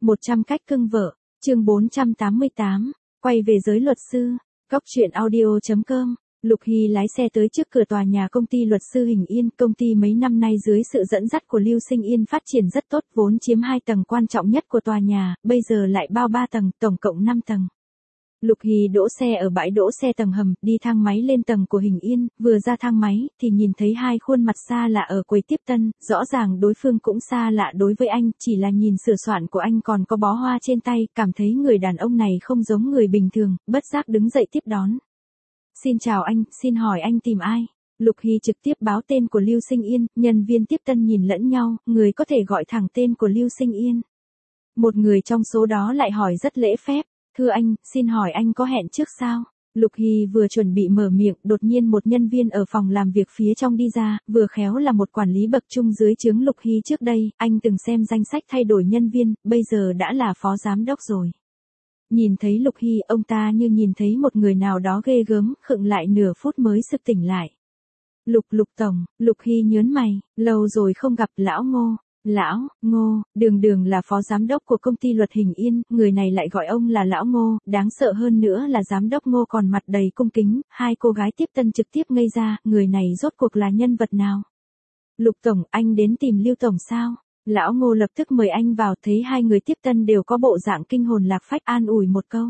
100 cách cưng vợ, chương 488, quay về giới luật sư, Góc Chuyện Audio.com. Lục Hy lái xe tới trước cửa tòa nhà công ty luật sư Hình Yên. Công ty mấy năm nay dưới sự dẫn dắt của Lưu Sinh Yên phát triển rất tốt, vốn chiếm 2 tầng quan trọng nhất của tòa nhà, bây giờ lại bao 3 tầng, tổng cộng 5 tầng. Lục Hy đỗ xe ở bãi đỗ xe tầng hầm, đi thang máy lên tầng của Hình Yên, vừa ra thang máy, thì nhìn thấy hai khuôn mặt xa lạ ở quầy tiếp tân, rõ ràng đối phương cũng xa lạ đối với anh, chỉ là nhìn sửa soạn của anh còn có bó hoa trên tay, cảm thấy người đàn ông này không giống người bình thường, bất giác đứng dậy tiếp đón. Xin chào anh, xin hỏi anh tìm ai? Lục Hy trực tiếp báo tên của Lưu Sinh Yên, nhân viên tiếp tân nhìn lẫn nhau, người có thể gọi thẳng tên của Lưu Sinh Yên. Một người trong số đó lại hỏi rất lễ phép. Thưa anh, xin hỏi anh có hẹn trước sao? Lục Hy vừa chuẩn bị mở miệng, đột nhiên một nhân viên ở phòng làm việc phía trong đi ra, vừa khéo là một quản lý bậc trung dưới trướng Lục Hy trước đây, anh từng xem danh sách thay đổi nhân viên, bây giờ đã là phó giám đốc rồi. Nhìn thấy Lục Hy, ông ta như nhìn thấy một người nào đó ghê gớm, khựng lại nửa phút mới sực tỉnh lại. Lục tổng, Lục Hy nhớn mày, lâu rồi không gặp lão Ngô. Lão Ngô, đường là phó giám đốc của công ty luật Hình Yên, người này lại gọi ông là lão Ngô, đáng sợ hơn nữa là giám đốc Ngô còn mặt đầy cung kính, hai cô gái tiếp tân trực tiếp ngây ra, người này rốt cuộc là nhân vật nào? Lục tổng, anh đến tìm Lưu tổng sao? Lão Ngô lập tức mời anh vào, thấy hai người tiếp tân đều có bộ dạng kinh hồn lạc phách, an ủi một câu.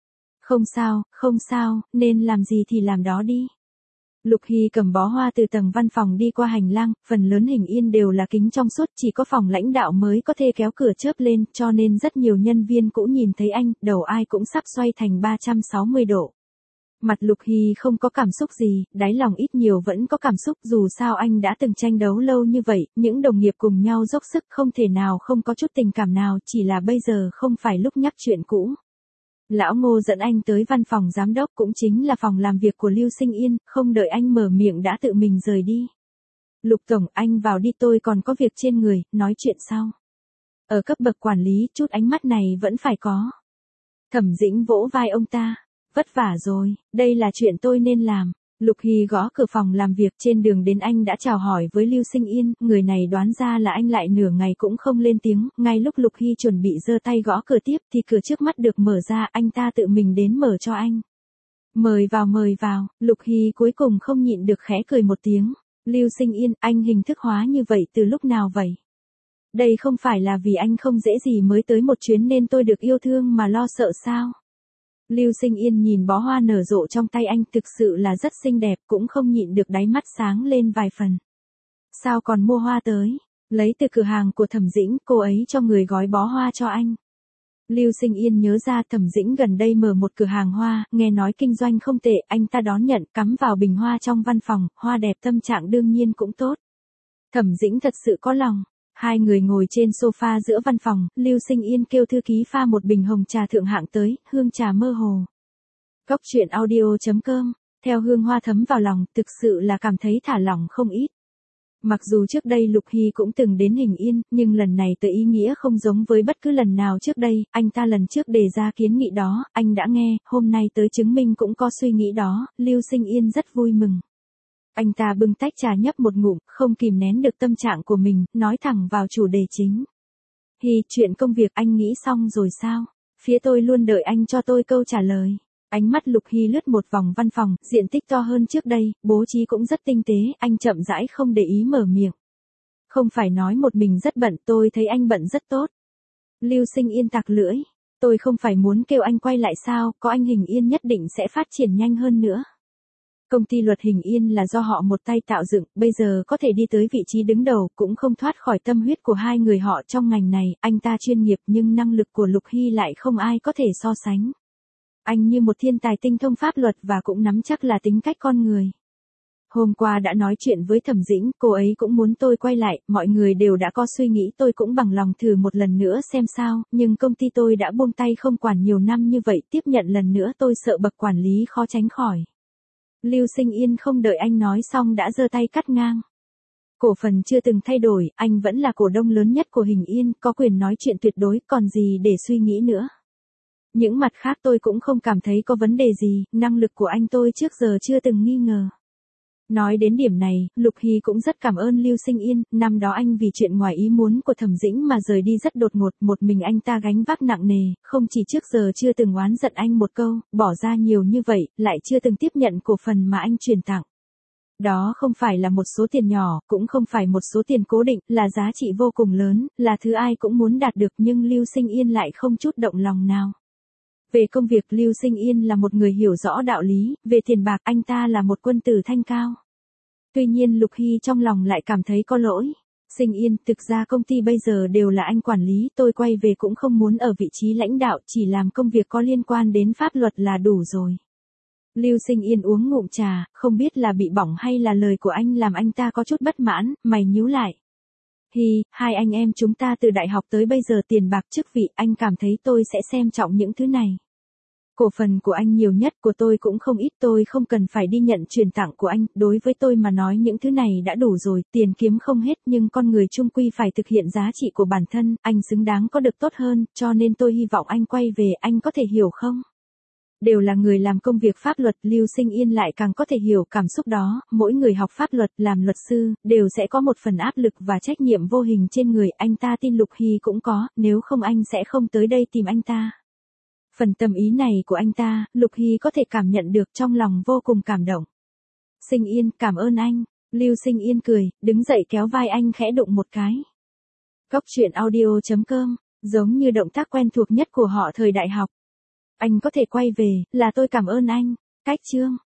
Không sao, nên làm gì thì làm đó đi. Lục Hy cầm bó hoa từ tầng văn phòng đi qua hành lang, phần lớn Hình Yên đều là kính trong suốt, chỉ có phòng lãnh đạo mới có thể kéo cửa chớp lên, cho nên rất nhiều nhân viên cũng nhìn thấy anh, đầu ai cũng sắp xoay thành 360 độ. Mặt Lục Hy không có cảm xúc gì, đáy lòng ít nhiều vẫn có cảm xúc, dù sao anh đã từng tranh đấu lâu như vậy, những đồng nghiệp cùng nhau dốc sức không thể nào không có chút tình cảm nào, chỉ là bây giờ không phải lúc nhắc chuyện cũ. Lão Ngô dẫn anh tới văn phòng giám đốc, cũng chính là phòng làm việc của Lưu Sinh Yên, không đợi anh mở miệng đã tự mình rời đi. Lục tổng, anh vào đi, tôi còn có việc trên người, nói chuyện sau. Ở cấp bậc quản lý, chút ánh mắt này vẫn phải có. Thẩm Dĩnh vỗ vai ông ta. Vất vả rồi, đây là chuyện tôi nên làm. Lục Hy gõ cửa phòng làm việc, trên đường đến anh đã chào hỏi với Lưu Sinh Yên, người này đoán ra là anh lại nửa ngày cũng không lên tiếng, ngay lúc Lục Hy chuẩn bị giơ tay gõ cửa tiếp thì cửa trước mắt được mở ra, anh ta tự mình đến mở cho anh. Mời vào, Lục Hy cuối cùng không nhịn được khẽ cười một tiếng. Lưu Sinh Yên, anh hình thức hóa như vậy từ lúc nào vậy? Đây không phải là vì anh không dễ gì mới tới một chuyến nên tôi được yêu thương mà lo sợ sao? Lưu Sinh Yên nhìn bó hoa nở rộ trong tay anh, thực sự là rất xinh đẹp, cũng không nhịn được đáy mắt sáng lên vài phần. Sao còn mua hoa tới? Lấy từ cửa hàng của Thẩm Dĩnh, cô ấy cho người gói bó hoa cho anh. Lưu Sinh Yên nhớ ra Thẩm Dĩnh gần đây mở một cửa hàng hoa, nghe nói kinh doanh không tệ, anh ta đón nhận, cắm vào bình hoa trong văn phòng, hoa đẹp tâm trạng đương nhiên cũng tốt. Thẩm Dĩnh thật sự có lòng. Hai người ngồi trên sofa giữa văn phòng, Lưu Sinh Yên kêu thư ký pha một bình hồng trà thượng hạng tới, hương trà mơ hồ. Góc Chuyện Audio.com, theo hương hoa thấm vào lòng, thực sự là cảm thấy thả lỏng không ít. Mặc dù trước đây Lục Hy cũng từng đến Hình Yên, nhưng lần này tới ý nghĩa không giống với bất cứ lần nào trước đây, anh ta lần trước đề ra kiến nghị đó, anh đã nghe, hôm nay tới chứng minh cũng có suy nghĩ đó, Lưu Sinh Yên rất vui mừng. Anh ta bưng tách trà nhấp một ngụm, không kìm nén được tâm trạng của mình, nói thẳng vào chủ đề chính. Hy, chuyện công việc anh nghĩ xong rồi sao? Phía tôi luôn đợi anh cho tôi câu trả lời. Ánh mắt Lục Hy lướt một vòng văn phòng, diện tích to hơn trước đây, bố trí cũng rất tinh tế, anh chậm rãi không để ý mở miệng. Không phải nói một mình rất bận, tôi thấy anh bận rất tốt. Lưu Sinh Yên tặc lưỡi. Tôi không phải muốn kêu anh quay lại sao, có anh Hình Yên nhất định sẽ phát triển nhanh hơn nữa. Công ty luật Hình Yên là do họ một tay tạo dựng, bây giờ có thể đi tới vị trí đứng đầu, cũng không thoát khỏi tâm huyết của hai người họ trong ngành này, anh ta chuyên nghiệp nhưng năng lực của Lục Hy lại không ai có thể so sánh. Anh như một thiên tài tinh thông pháp luật và cũng nắm chắc là tính cách con người. Hôm qua đã nói chuyện với Thẩm Dĩnh, cô ấy cũng muốn tôi quay lại, mọi người đều đã có suy nghĩ, tôi cũng bằng lòng thử một lần nữa xem sao, nhưng công ty tôi đã buông tay không quản nhiều năm như vậy, tiếp nhận lần nữa tôi sợ bậc quản lý khó tránh khỏi. Lưu Sinh Yên không đợi anh nói xong đã giơ tay cắt ngang. Cổ phần chưa từng thay đổi, anh vẫn là cổ đông lớn nhất của Hình Yên, có quyền nói chuyện tuyệt đối, còn gì để suy nghĩ nữa. Những mặt khác tôi cũng không cảm thấy có vấn đề gì, năng lực của anh tôi trước giờ chưa từng nghi ngờ. Nói đến điểm này, Lục Hy cũng rất cảm ơn Lưu Sinh Yên, năm đó anh vì chuyện ngoài ý muốn của Thẩm Dĩnh mà rời đi rất đột ngột, một mình anh ta gánh vác nặng nề, không chỉ trước giờ chưa từng oán giận anh một câu, bỏ ra nhiều như vậy, lại chưa từng tiếp nhận cổ phần mà anh truyền tặng. Đó không phải là một số tiền nhỏ, cũng không phải một số tiền cố định, là giá trị vô cùng lớn, là thứ ai cũng muốn đạt được nhưng Lưu Sinh Yên lại không chút động lòng nào. Về công việc Lưu Sinh Yên là một người hiểu rõ đạo lý, về tiền bạc anh ta là một quân tử thanh cao. Tuy nhiên Lục Hy trong lòng lại cảm thấy có lỗi. Sinh Yên, thực ra công ty bây giờ đều là anh quản lý, tôi quay về cũng không muốn ở vị trí lãnh đạo, chỉ làm công việc có liên quan đến pháp luật là đủ rồi. Lưu Sinh Yên uống ngụm trà, không biết là bị bỏng hay là lời của anh làm anh ta có chút bất mãn, mày nhíu lại. Hai anh em chúng ta từ đại học tới bây giờ tiền bạc chức vị, anh cảm thấy tôi sẽ xem trọng những thứ này. Cổ phần của anh nhiều nhất, của tôi cũng không ít, tôi không cần phải đi nhận truyền tặng của anh, đối với tôi mà nói những thứ này đã đủ rồi, tiền kiếm không hết nhưng con người chung quy phải thực hiện giá trị của bản thân, anh xứng đáng có được tốt hơn, cho nên tôi hy vọng anh quay về, anh có thể hiểu không? Đều là người làm công việc pháp luật, Lưu Sinh Yên lại càng có thể hiểu cảm xúc đó, mỗi người học pháp luật, làm luật sư, đều sẽ có một phần áp lực và trách nhiệm vô hình trên người, anh ta tin Lục Hy cũng có, nếu không anh sẽ không tới đây tìm anh ta. Phần tâm ý này của anh ta, Lục Hy có thể cảm nhận được trong lòng vô cùng cảm động. Sinh Yên, cảm ơn anh. Lưu Sinh Yên cười, đứng dậy kéo vai anh khẽ đụng một cái. Cốc truyện audio.com, giống như động tác quen thuộc nhất của họ thời đại học. Anh có thể quay về, là tôi cảm ơn anh. Cách chương.